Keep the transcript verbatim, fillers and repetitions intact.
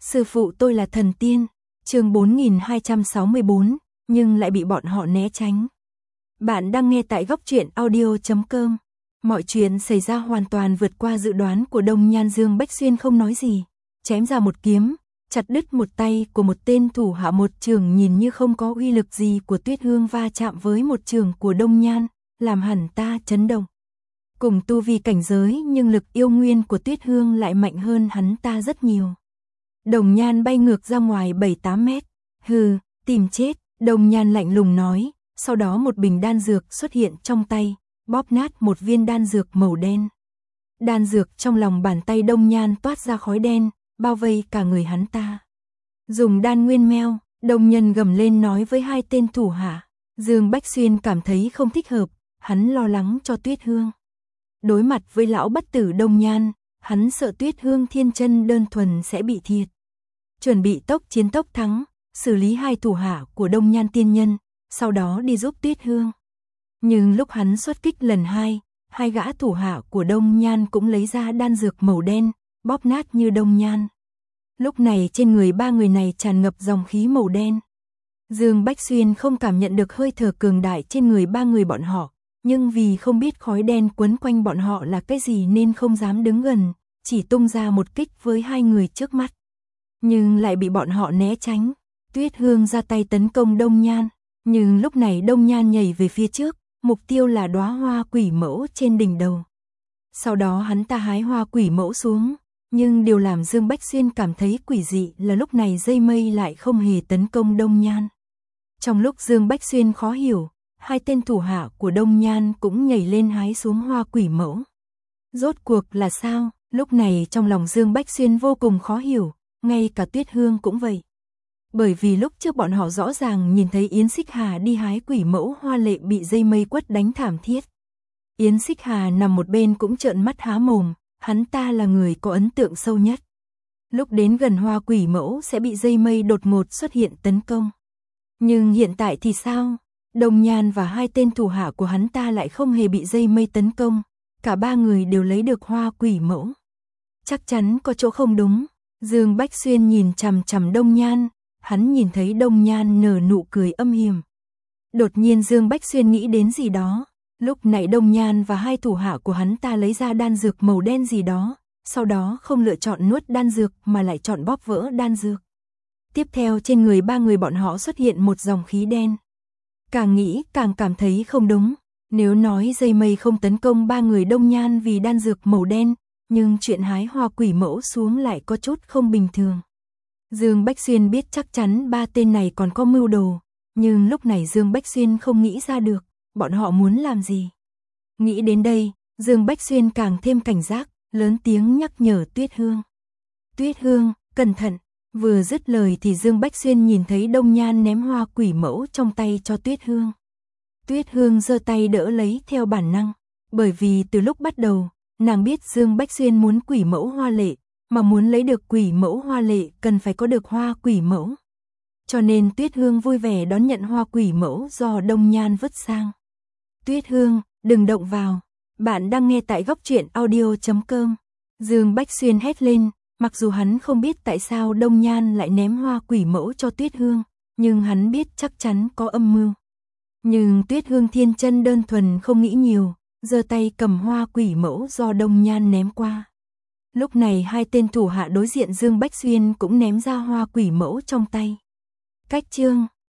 Sư phụ tôi là thần tiên. Chương bốn nghìn hai trăm sáu mươi tư, nhưng lại bị bọn họ né tránh. Bạn đang nghe tại góc truyện audio chấm com. Mọi chuyện xảy ra hoàn toàn vượt qua dự đoán của Đông Nhan. Dương Bách Xuyên không nói gì, chém ra một kiếm, chặt đứt một tay của một tên thủ hạ. Một trường nhìn như không có uy lực gì của Tuyết Hương va chạm với một trường của Đông Nhan, làm hẳn ta chấn động. Cùng tu vi cảnh giới nhưng lực yêu nguyên của Tuyết Hương lại mạnh hơn hắn ta rất nhiều. Đồng Nhan bay ngược ra ngoài bảy tám mét. Hừ, tìm chết, Đồng Nhan lạnh lùng nói, sau đó một bình đan dược xuất hiện trong tay, bóp nát một viên đan dược màu đen. Đan dược trong lòng bàn tay Đông Nhan toát ra khói đen, bao vây cả người hắn ta. Dùng đan nguyên meo, Đông Nhân gầm lên nói với hai tên thủ hạ. Dương Bách Xuyên cảm thấy không thích hợp, hắn lo lắng cho Tuyết Hương. Đối mặt với lão bất tử Đông Nhan, hắn sợ Tuyết Hương thiên chân đơn thuần sẽ bị thiệt. Chuẩn bị tốc chiến tốc thắng, xử lý hai thủ hạ của Đông Nhan tiên nhân, sau đó đi giúp Tuyết Hương. Nhưng lúc hắn xuất kích lần hai, hai gã thủ hạ của Đông Nhan cũng lấy ra đan dược màu đen, bóp nát như Đông Nhan. Lúc này trên người ba người này tràn ngập dòng khí màu đen. Dương Bách Xuyên không cảm nhận được hơi thở cường đại trên người ba người bọn họ, nhưng vì không biết khói đen quấn quanh bọn họ là cái gì nên không dám đứng gần, chỉ tung ra một kích với hai người trước mắt. Nhưng lại bị bọn họ né tránh. Tuyết Hương ra tay tấn công Đông Nhan, nhưng lúc này Đông Nhan nhảy về phía trước, mục tiêu là đóa hoa quỷ mẫu trên đỉnh đầu. Sau đó hắn ta hái hoa quỷ mẫu xuống, nhưng điều làm Dương Bách Xuyên cảm thấy quỷ dị là lúc này dây mây lại không hề tấn công Đông Nhan. Trong lúc Dương Bách Xuyên khó hiểu, hai tên thủ hạ của Đông Nhan cũng nhảy lên hái xuống hoa quỷ mẫu. Rốt cuộc là sao? Lúc này trong lòng Dương Bách Xuyên vô cùng khó hiểu, ngay cả Tuyết Hương cũng vậy. Bởi vì lúc trước bọn họ rõ ràng nhìn thấy Yến Xích Hà đi hái quỷ mẫu hoa lệ bị dây mây quất đánh thảm thiết. Yến Xích Hà nằm một bên cũng trợn mắt há mồm, hắn ta là người có ấn tượng sâu nhất. Lúc đến gần hoa quỷ mẫu sẽ bị dây mây đột ngột xuất hiện tấn công. Nhưng hiện tại thì sao? Đông Nhan và hai tên thủ hạ của hắn ta lại không hề bị dây mây tấn công, cả ba người đều lấy được hoa quỷ mẫu. Chắc chắn có chỗ không đúng. Dương Bách Xuyên nhìn chằm chằm Đông Nhan, hắn nhìn thấy Đông Nhan nở nụ cười âm hiểm. Đột nhiên Dương Bách Xuyên nghĩ đến gì đó, lúc nãy Đông Nhan và hai thủ hạ của hắn ta lấy ra đan dược màu đen gì đó, sau đó không lựa chọn nuốt đan dược mà lại chọn bóp vỡ đan dược. Tiếp theo trên người ba người bọn họ xuất hiện một dòng khí đen. Càng nghĩ càng cảm thấy không đúng, nếu nói dây mây không tấn công ba người Đông Nhan vì đan dược màu đen, nhưng chuyện hái hoa quỷ mẫu xuống lại có chút không bình thường. Dương Bách Xuyên biết chắc chắn ba tên này còn có mưu đồ, nhưng lúc này Dương Bách Xuyên không nghĩ ra được, bọn họ muốn làm gì. Nghĩ đến đây, Dương Bách Xuyên càng thêm cảnh giác, lớn tiếng nhắc nhở Tuyết Hương. Tuyết Hương, cẩn thận. Vừa dứt lời thì Dương Bách Xuyên nhìn thấy Đông Nhan ném hoa quỷ mẫu trong tay cho Tuyết Hương. Tuyết Hương giơ tay đỡ lấy theo bản năng, bởi vì từ lúc bắt đầu, nàng biết Dương Bách Xuyên muốn quỷ mẫu hoa lệ, mà muốn lấy được quỷ mẫu hoa lệ cần phải có được hoa quỷ mẫu. Cho nên Tuyết Hương vui vẻ đón nhận hoa quỷ mẫu do Đông Nhan vứt sang. Tuyết Hương, đừng động vào. Bạn đang nghe tại góc truyện audio chấm com. Dương Bách Xuyên hét lên, mặc dù hắn không biết tại sao Đông Nhan lại ném hoa quỷ mẫu cho Tuyết Hương, nhưng hắn biết chắc chắn có âm mưu. Nhưng Tuyết Hương thiên chân đơn thuần không nghĩ nhiều, giơ tay cầm hoa quỷ mẫu do Đông Nhan ném qua. Lúc này hai tên thủ hạ đối diện Dương Bách Xuyên cũng ném ra hoa quỷ mẫu trong tay. Cách chương